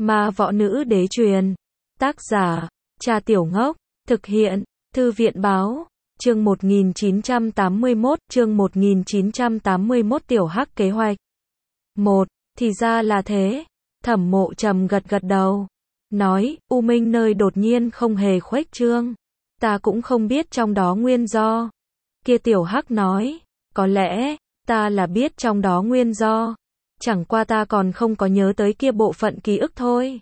Ma võ nữ đế truyền. Tác giả, Cha Tiểu Ngốc. Thực hiện, Thư viện Báo. Chương 1981, chương 1981 Tiểu Hắc kế hoạch. 1. Thì ra là thế. Thẩm Mộ Trầm gật gật đầu. Nói, U Minh nơi đột nhiên không hề khuếch trương. Ta cũng không biết trong đó nguyên do. Kia Tiểu Hắc nói, có lẽ, ta là biết trong đó nguyên do. Chẳng qua ta còn không có nhớ tới kia bộ phận ký ức thôi.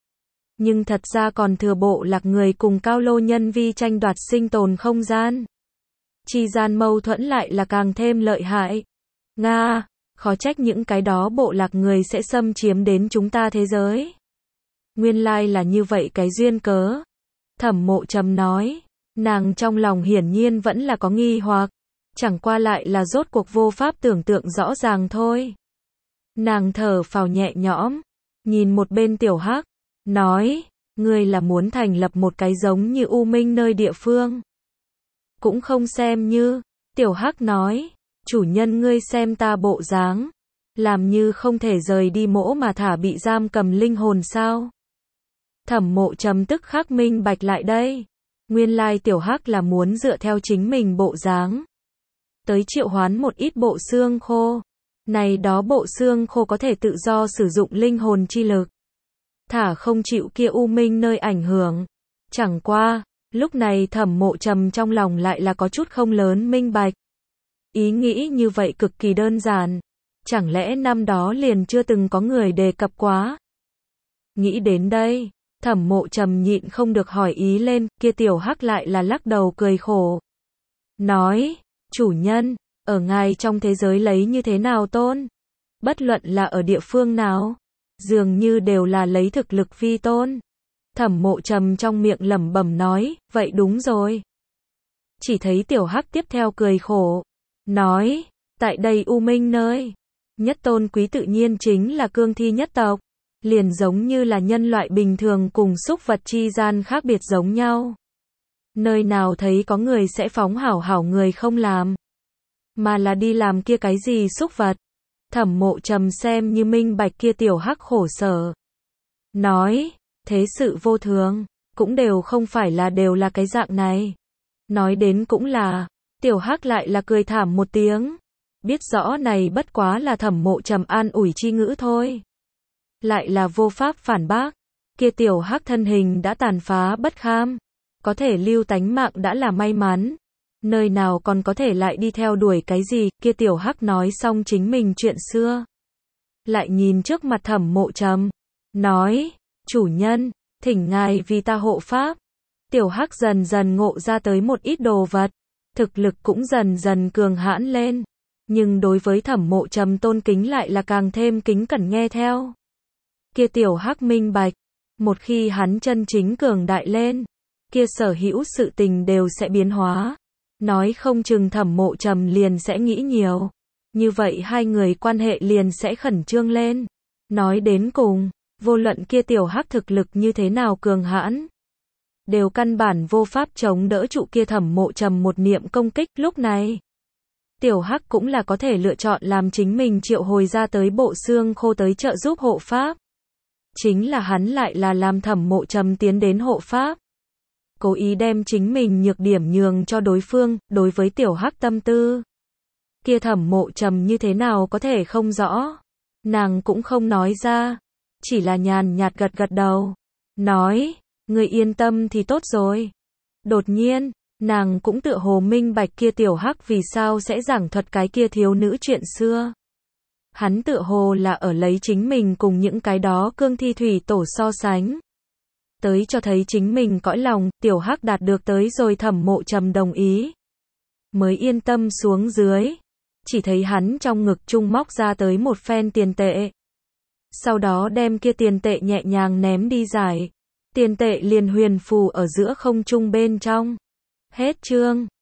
Nhưng thật ra còn thừa bộ lạc người cùng Cao Lô nhân vi tranh đoạt sinh tồn không gian. Chi gian mâu thuẫn lại là càng thêm lợi hại. Nga, khó trách những cái đó bộ lạc người sẽ xâm chiếm đến chúng ta thế giới. Nguyên lai là như vậy cái duyên cớ. Thẩm Mộ Trầm nói, nàng trong lòng hiển nhiên vẫn là có nghi hoặc, chẳng qua lại là rốt cuộc vô pháp tưởng tượng rõ ràng thôi. Nàng thở phào nhẹ nhõm, nhìn một bên Tiểu Hắc, nói, ngươi là muốn thành lập một cái giống như U Minh nơi địa phương. Cũng không xem như, Tiểu Hắc nói, chủ nhân ngươi xem ta bộ dáng, làm như không thể rời đi mỗ mà thả bị giam cầm linh hồn sao. Thẩm Mộ Trầm tức khắc minh bạch lại đây. Nguyên lai Tiểu Hắc là muốn dựa theo chính mình bộ dáng tới triệu hoán một ít bộ xương khô. Này đó bộ xương khô có thể tự do sử dụng linh hồn chi lực. Thả không chịu kia U Minh nơi ảnh hưởng. Chẳng qua, lúc này Thẩm Mộ Trầm trong lòng lại là có chút không lớn minh bạch. Ý nghĩ như vậy cực kỳ đơn giản. Chẳng lẽ năm đó liền chưa từng có người đề cập quá? Nghĩ đến đây, Thẩm Mộ Trầm nhịn không được hỏi ý lên, kia Tiểu Hắc lại là lắc đầu cười khổ. Nói, chủ nhân, ở ngài trong thế giới lấy như thế nào tôn? Bất luận là ở địa phương nào, dường như đều là lấy thực lực vi tôn. Thẩm Mộ Trầm trong miệng lẩm bẩm nói, vậy đúng rồi. Chỉ thấy Tiểu Hắc tiếp theo cười khổ, nói, tại đây U Minh nơi, nhất tôn quý tự nhiên chính là cương thi nhất tộc. Liền giống như là nhân loại bình thường cùng súc vật chi gian khác biệt giống nhau. Nơi nào thấy có người sẽ phóng hảo hảo người không làm, mà là đi làm kia cái gì súc vật. Thẩm Mộ Trầm xem như minh bạch kia Tiểu Hắc khổ sở. Nói, thế sự vô thường, cũng đều không phải là đều là cái dạng này. Nói đến cũng là, Tiểu Hắc lại là cười thảm một tiếng. Biết rõ này bất quá là Thẩm Mộ Trầm an ủi chi ngữ thôi. Lại là vô pháp phản bác. Kia Tiểu Hắc thân hình đã tàn phá bất kham, có thể lưu tánh mạng đã là may mắn. Nơi nào còn có thể lại đi theo đuổi cái gì? Kia Tiểu Hắc nói xong chính mình chuyện xưa, lại nhìn trước mặt Thẩm Mộ Trầm, nói, chủ nhân, thỉnh ngài vì ta hộ pháp. Tiểu Hắc dần dần ngộ ra tới một ít đồ vật, thực lực cũng dần dần cường hãn lên, nhưng đối với Thẩm Mộ Trầm tôn kính lại là càng thêm kính cẩn nghe theo. Kia Tiểu Hắc minh bạch, một khi hắn chân chính cường đại lên, kia sở hữu sự tình đều sẽ biến hóa. Nói không chừng Thẩm Mộ Trầm liền sẽ nghĩ nhiều. Như vậy hai người quan hệ liền sẽ khẩn trương lên. Nói đến cùng, vô luận kia Tiểu Hắc thực lực như thế nào cường hãn, đều căn bản vô pháp chống đỡ trụ kia Thẩm Mộ Trầm một niệm công kích. Lúc này, Tiểu Hắc cũng là có thể lựa chọn làm chính mình triệu hồi ra tới bộ xương khô tới trợ giúp hộ pháp. Chính là hắn lại là làm Thẩm Mộ Trầm tiến đến hộ pháp. Cố ý đem chính mình nhược điểm nhường cho đối phương. Đối với Tiểu Hắc tâm tư, kia Thẩm Mộ Trầm như thế nào có thể không rõ. Nàng cũng không nói ra, chỉ là nhàn nhạt gật gật đầu, nói, người yên tâm thì tốt rồi. Đột nhiên, nàng cũng tựa hồ minh bạch kia Tiểu Hắc vì sao sẽ giảng thuật cái kia thiếu nữ chuyện xưa. Hắn tựa hồ là ở lấy chính mình cùng những cái đó cương thi thủy tổ so sánh, tới cho thấy chính mình cõi lòng. Tiểu Hắc đạt được tới rồi Thẩm Mộ Trầm đồng ý, mới yên tâm xuống dưới. Chỉ thấy hắn trong ngực trung móc ra tới một phen tiền tệ, sau đó đem kia tiền tệ nhẹ nhàng ném đi giải. Tiền tệ liền huyền phù ở giữa không trung bên trong. Hết chương.